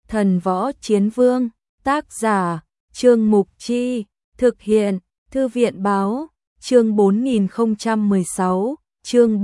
Thần Võ Chiến Vương, tác giả, Trương Mục Chi, thực hiện, Thư viện Báo, chương 4016, chương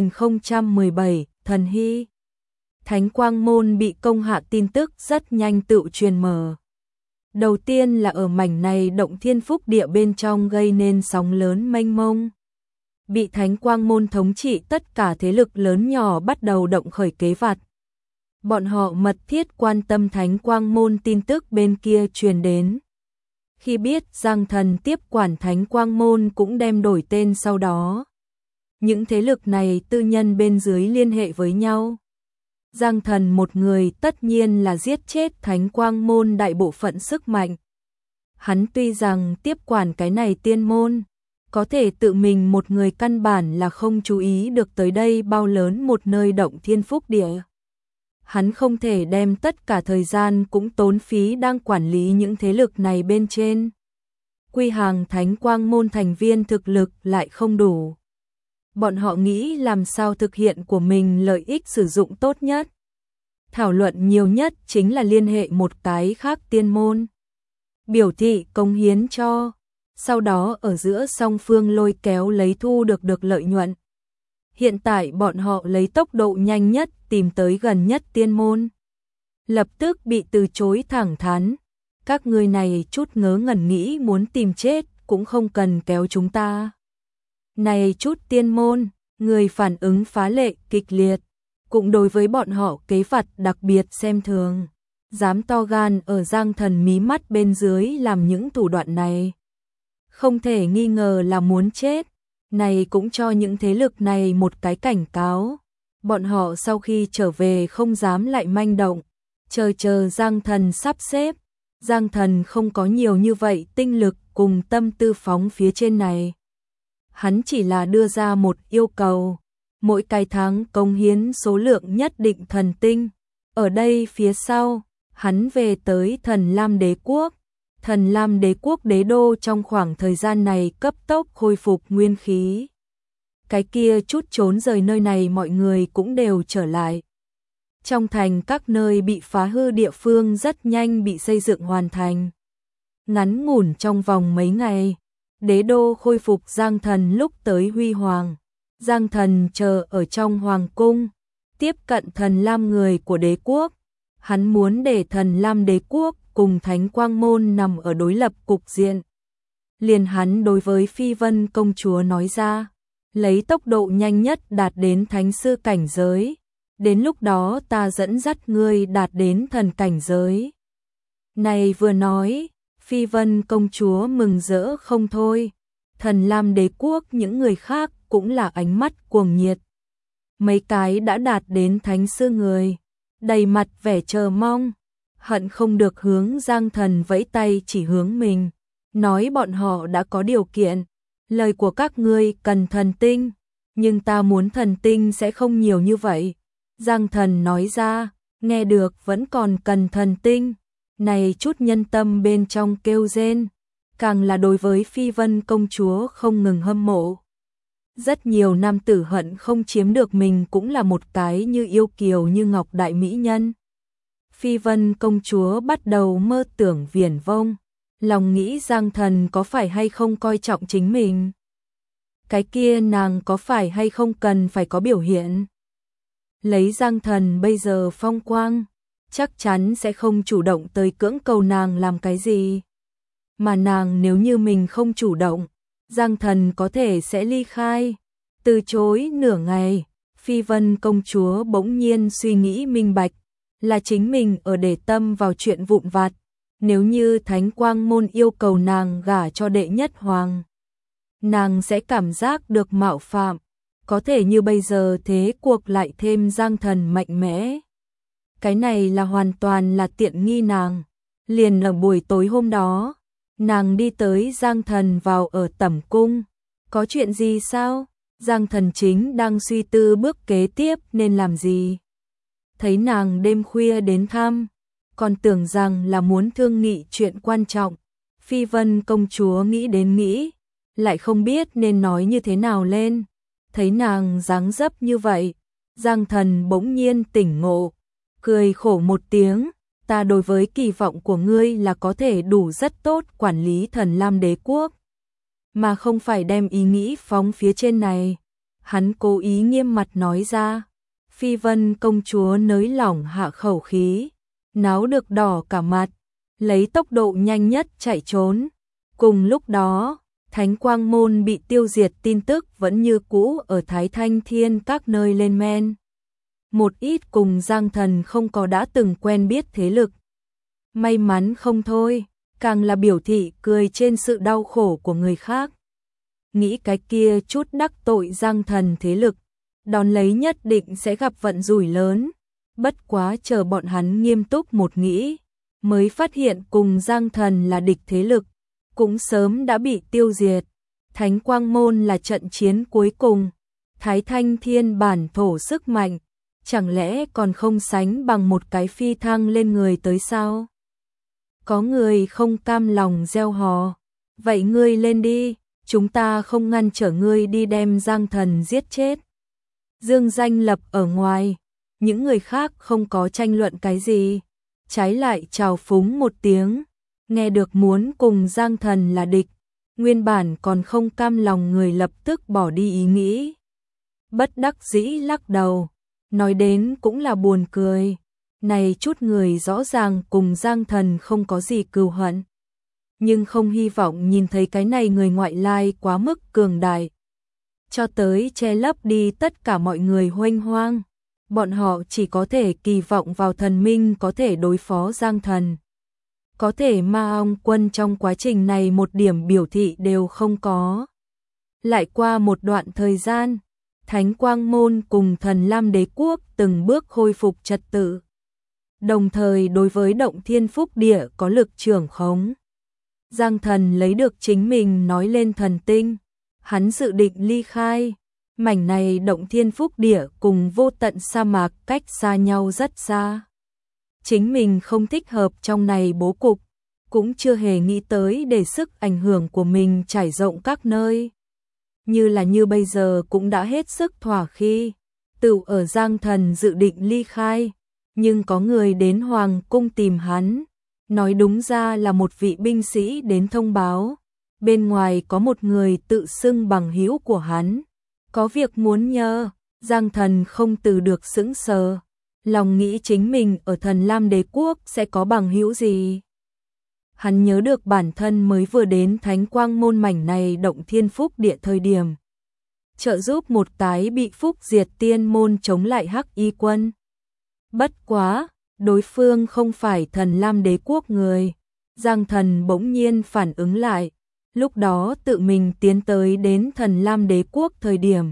4017, Thần Hy. Thánh Quang Môn bị công hạ tin tức rất nhanh tự truyền mở. Đầu tiên là ở mảnh này động thiên phúc địa bên trong gây nên sóng lớn mênh mông. Bị Thánh Quang Môn thống trị, tất cả thế lực lớn nhỏ bắt đầu động khởi kế vặt. Bọn họ mật thiết quan tâm Thánh Quang Môn tin tức bên kia truyền đến. Khi biết Giang Thần tiếp quản Thánh Quang Môn cũng đem đổi tên sau đó. Những thế lực này tư nhân bên dưới liên hệ với nhau. Giang Thần một người tất nhiên là giết chết Thánh Quang Môn đại bộ phận sức mạnh. Hắn tuy rằng tiếp quản cái này tiên môn, có thể tự mình một người căn bản là không chú ý được tới đây bao lớn một nơi động thiên phúc địa. Hắn không thể đem tất cả thời gian cũng tốn phí đang quản lý những thế lực này bên trên. Quy hàng Thánh Quang Môn thành viên thực lực lại không đủ. Bọn họ nghĩ làm sao thực hiện của mình lợi ích sử dụng tốt nhất. Thảo luận nhiều nhất chính là liên hệ một cái khác tiên môn. Biểu thị cống hiến cho. Sau đó ở giữa song phương lôi kéo lấy thu được lợi nhuận. Hiện tại bọn họ lấy tốc độ nhanh nhất tìm tới gần nhất tiên môn. Lập tức bị từ chối thẳng thắn. Các người này chút ngớ ngẩn nghĩ muốn tìm chết cũng không cần kéo chúng ta. Này chút tiên môn, người phản ứng phá lệ kịch liệt. Cũng đối với bọn họ kế vặt đặc biệt xem thường. Dám to gan ở Giang Thần mí mắt bên dưới làm những thủ đoạn này. Không thể nghi ngờ là muốn chết. Này cũng cho những thế lực này một cái cảnh cáo. Bọn họ sau khi trở về không dám lại manh động. Chờ Giang Thần sắp xếp. Giang Thần không có nhiều như vậy tinh lực cùng tâm tư phóng phía trên này. Hắn chỉ là đưa ra một yêu cầu. Mỗi cái tháng cống hiến số lượng nhất định thần tinh. Ở đây phía sau, hắn về tới Thần Lam Đế Quốc. Thần Lam Đế Quốc đế đô trong khoảng thời gian này cấp tốc khôi phục nguyên khí. Cái kia chút trốn rời nơi này mọi người cũng đều trở lại. Trong thành các nơi bị phá hư địa phương rất nhanh bị xây dựng hoàn thành. Ngắn ngủn trong vòng mấy ngày, đế đô khôi phục. Giang Thần lúc tới huy hoàng. Giang Thần chờ ở trong hoàng cung, tiếp cận Thần Lam người của đế quốc. Hắn muốn để Thần Lam Đế Quốc cùng Thánh Quang Môn nằm ở đối lập cục diện. Liền hắn đối với Phi Vân công chúa nói ra, lấy tốc độ nhanh nhất đạt đến thánh sư cảnh giới. Đến lúc đó ta dẫn dắt ngươi đạt đến thần cảnh giới. Này vừa nói, Phi Vân công chúa mừng rỡ không thôi. Thần Lam Đế Quốc những người khác cũng là ánh mắt cuồng nhiệt. Mấy cái đã đạt đến thánh sư người, đầy mặt vẻ chờ mong, hận không được hướng Giang Thần vẫy tay chỉ hướng mình, nói bọn họ đã có điều kiện. Lời của các ngươi cần thần tinh, nhưng ta muốn thần tinh sẽ không nhiều như vậy. Giang Thần nói ra, nghe được vẫn còn cần thần tinh. Này chút nhân tâm bên trong kêu rên, càng là đối với Phi Vân công chúa không ngừng hâm mộ. Rất nhiều nam tử hận không chiếm được mình cũng là một cái như yêu kiều như ngọc đại mỹ nhân. Phi Vân công chúa bắt đầu mơ tưởng viển vông, lòng nghĩ Giang Thần có phải hay không coi trọng chính mình. Cái kia nàng có phải hay không cần phải có biểu hiện. Lấy Giang Thần bây giờ phong quang, chắc chắn sẽ không chủ động tới cưỡng cầu nàng làm cái gì. Mà nàng nếu như mình không chủ động, Giang Thần có thể sẽ ly khai. Từ chối nửa ngày, Phi Vân công chúa bỗng nhiên suy nghĩ minh bạch, là chính mình ở để tâm vào chuyện vụn vặt. Nếu như Thánh Quang Môn yêu cầu nàng gả cho đệ nhất hoàng, nàng sẽ cảm giác được mạo phạm. Có thể như bây giờ thế cuộc lại thêm Giang Thần mạnh mẽ. Cái này là hoàn toàn là tiện nghi nàng. Liền ở buổi tối hôm đó, nàng đi tới Giang Thần vào ở tẩm cung. Có chuyện gì sao? Giang Thần chính đang suy tư bước kế tiếp nên làm gì. Thấy nàng đêm khuya đến thăm, còn tưởng rằng là muốn thương nghị chuyện quan trọng. Phi Vân công chúa nghĩ đến nghĩ, lại không biết nên nói như thế nào lên. Thấy nàng dáng dấp như vậy, Giang Thần bỗng nhiên tỉnh ngộ, cười khổ một tiếng, ta đối với kỳ vọng của ngươi là có thể đủ rất tốt quản lý Thần Lam Đế quốc, mà không phải đem ý nghĩ phóng phía trên này. Hắn cố ý nghiêm mặt nói ra. Phi Vân công chúa nới lỏng hạ khẩu khí, náo được đỏ cả mặt, lấy tốc độ nhanh nhất chạy trốn. Cùng lúc đó, Thánh Quang Môn bị tiêu diệt tin tức vẫn như cũ ở Thái Thanh Thiên các nơi lên men. Một ít cùng Giang Thần không có đã từng quen biết thế lực. May mắn không thôi, càng là biểu thị cười trên sự đau khổ của người khác. Nghĩ cái kia chút đắc tội Giang Thần thế lực, đón lấy nhất định sẽ gặp vận rủi lớn. Bất quá chờ bọn hắn nghiêm túc một nghĩ, mới phát hiện cùng Giang Thần là địch thế lực, cũng sớm đã bị tiêu diệt. Thánh Quang Môn là trận chiến cuối cùng, Thái Thanh Thiên bản thổ sức mạnh, chẳng lẽ còn không sánh bằng một cái phi thăng lên người tới sao? Có người không cam lòng gieo hò, vậy ngươi lên đi, chúng ta không ngăn trở ngươi đi đem Giang Thần giết chết. Dương Danh Lập ở ngoài, những người khác không có tranh luận cái gì, trái lại chào phúng một tiếng, nghe được muốn cùng Giang Thần là địch, nguyên bản còn không cam lòng người lập tức bỏ đi ý nghĩ. Bất đắc dĩ lắc đầu, nói đến cũng là buồn cười, này chút người rõ ràng cùng Giang Thần không có gì cừu hận, nhưng không hy vọng nhìn thấy cái này người ngoại lai quá mức cường đại, cho tới che lấp đi tất cả mọi người huênh hoang. Bọn họ chỉ có thể kỳ vọng vào thần minh có thể đối phó Giang Thần. Có thể Ma Ong quân trong quá trình này một điểm biểu thị đều không có. Lại qua một đoạn thời gian, Thánh Quang Môn cùng Thần Lam Đế quốc từng bước khôi phục trật tự. Đồng thời đối với Động Thiên Phúc Địa có lực trưởng khống. Giang Thần lấy được chính mình nói lên thần tinh, hắn dự định ly khai. Mảnh này Động Thiên Phúc Địa cùng vô tận sa mạc cách xa nhau rất xa. Chính mình không thích hợp trong này bố cục, cũng chưa hề nghĩ tới để sức ảnh hưởng của mình trải rộng các nơi. Như bây giờ cũng đã hết sức thỏa khi, tự ở Giang Thần dự định ly khai, nhưng có người đến Hoàng cung tìm hắn, nói đúng ra là một vị binh sĩ đến thông báo, bên ngoài có một người tự xưng bằng hữu của hắn. Có việc muốn nhờ. Giang Thần không từ được sững sờ, lòng nghĩ chính mình ở Thần Lam Đế quốc sẽ có bằng hữu gì. Hắn nhớ được bản thân mới vừa đến Thánh Quang Môn mảnh này Động Thiên Phúc Địa thời điểm, trợ giúp một cái bị phúc diệt tiên môn chống lại Hắc Y quân. Bất quá, đối phương không phải Thần Lam Đế quốc người. Giang Thần bỗng nhiên phản ứng lại, lúc đó tự mình tiến tới đến Thần Lam Đế quốc thời điểm,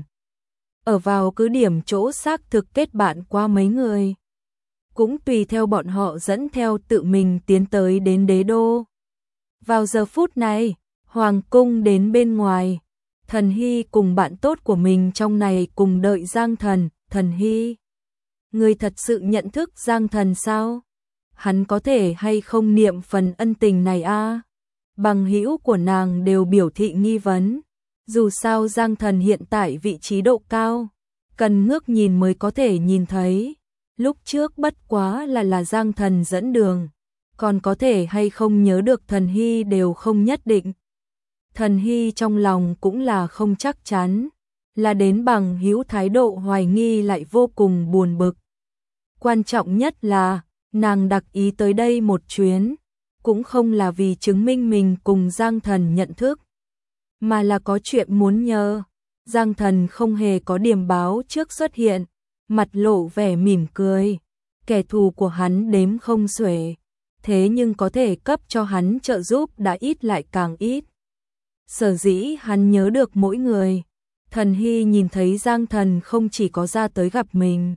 ở vào cứ điểm chỗ xác thực kết bạn qua mấy người, cũng tùy theo bọn họ dẫn theo tự mình tiến tới đến đế đô. Vào giờ phút này, Hoàng cung đến bên ngoài, Thần Hy cùng bạn tốt của mình trong này cùng đợi Giang Thần. Thần Hy, người thật sự nhận thức Giang Thần sao? Hắn có thể hay không niệm phần ân tình này a? Bằng hữu của nàng đều biểu thị nghi vấn. Dù sao Giang Thần hiện tại vị trí độ cao, cần ngước nhìn mới có thể nhìn thấy. Lúc trước bất quá là Giang Thần dẫn đường, còn có thể hay không nhớ được Thần Hy đều không nhất định. Thần Hy trong lòng cũng là không chắc chắn, là đến bằng hữu thái độ hoài nghi lại vô cùng buồn bực. Quan trọng nhất là, nàng đặc ý tới đây một chuyến, cũng không là vì chứng minh mình cùng Giang Thần nhận thức, mà là có chuyện muốn nhờ. Giang Thần không hề có điểm báo trước xuất hiện, mặt lộ vẻ mỉm cười. Kẻ thù của hắn đếm không xuể, thế nhưng có thể cấp cho hắn trợ giúp đã ít lại càng ít. Sở dĩ hắn nhớ được mỗi người. Thần Hy nhìn thấy Giang Thần không chỉ có ra tới gặp mình,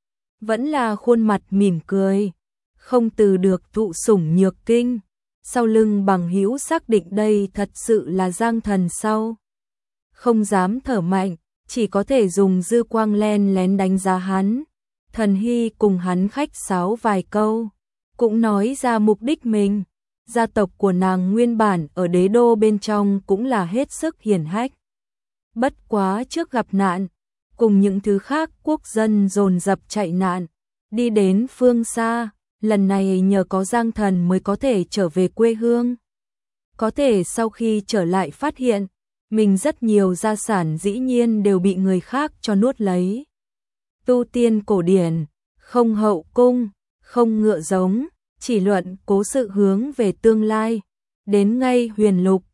vẫn là khuôn mặt mỉm cười, không từ được thụ sủng nhược kinh. Sau lưng bằng hữu xác định đây thật sự là Giang Thần sau. Không dám thở mạnh, chỉ có thể dùng dư quang len lén đánh giá hắn. Thần Hy cùng hắn khách sáo vài câu, cũng nói ra mục đích mình. Gia tộc của nàng nguyên bản ở đế đô bên trong cũng là hết sức hiển hách. Bất quá trước gặp nạn, cùng những thứ khác quốc dân dồn dập chạy nạn, đi đến phương xa, lần này nhờ có Giang Thần mới có thể trở về quê hương. Có thể sau khi trở lại phát hiện, mình rất nhiều gia sản dĩ nhiên đều bị người khác cho nuốt lấy. Tu tiên cổ điển, không hậu cung, không ngựa giống, chỉ luận cố sự hướng về tương lai. Đến ngay huyền lục,